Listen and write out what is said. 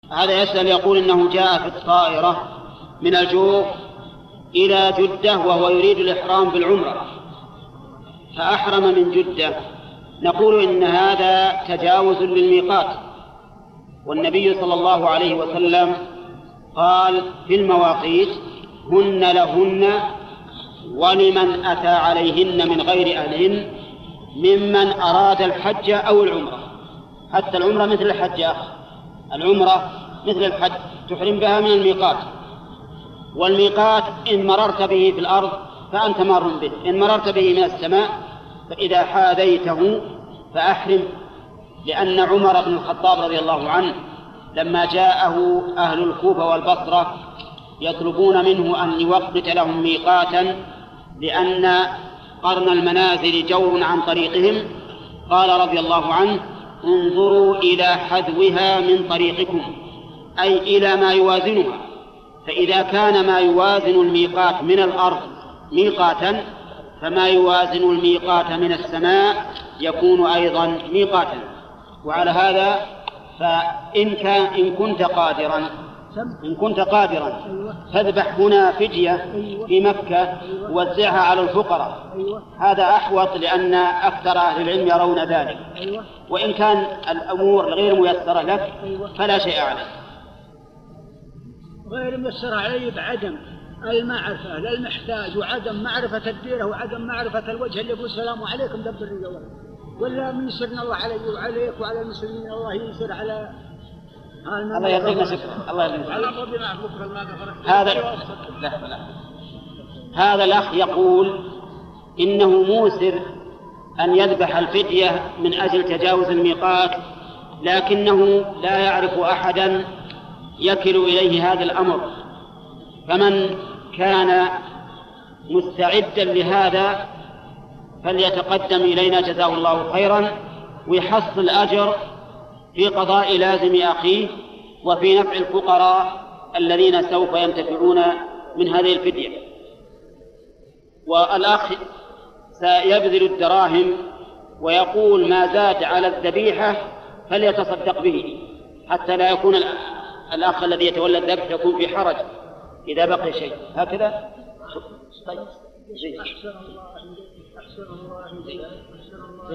هذا يسأل يقول إنه جاء في الطائرة من الجوف إلى جدة وهو يريد الإحرام بالعمرة فأحرم من جدة. نقول إن هذا تجاوز للميقات، والنبي صلى الله عليه وسلم قال في المواقيت هن لهن ولمن أتى عليهن من غير أهلهن ممن أراد الحج أو العمرة. حتى العمرة مثل الحج يا أخي، العمرة مثل الحج تحرم بها من الميقات، والميقات إن مررت به في الأرض فأنت مار به، إن مررت به من السماء فإذا حاذيته فأحرم. لأن عمر بن الخطاب رضي الله عنه لما جاءه أهل الكوفة والبصرة يطلبون منه أن يوقت لهم ميقاتا لأن قرن المنازل جور عن طريقهم، قال رضي الله عنه انظروا إلى حذوها من طريقكم، أي إلى ما يوازنها، فإذا كان ما يوازن الميقات من الأرض ميقاتا فما يوازن الميقات من السماء يكون أيضا ميقاتا. وعلى هذا إن كنت قادرا فاذبح هنا فدية في مكة ووزعها على الفقراء، هذا أحوط لأن أكثر أهل العلم يرون ذلك. وإن كان الأمور غير ميسرة لك فلا شيء عليك. غير ميسرة علي بعدم المعرفة للمحتاج وعدم معرفة الديرة وعدم معرفة الوجه اللي يقول السلام عليكم دبر الجوال، ولا من يسرنا الله علي وعليك وعلى المسلمين الله ينصر على الله يعطينا شكرا. الله يعطينا. هذا الأخ يقول إنه موسر أن يذبح الفدية من أجل تجاوز الميقات، لكنه لا يعرف أحدا يكل إليه هذا الأمر، فمن كان مستعدا لهذا فليتقدم إلينا جزاه الله خيرا ويحصل أجر في قضاء لازم أخيه وفي نفع الفقراء الذين سوف ينتفعون من هذه الفدية. والأخ سيبذل الدراهم ويقول ما زاد على الذبيحة فليتصدق به حتى لا يكون الأخ الذي يتولى الذبح يكون في حرج إذا بقي شيء. هكذا. طيب.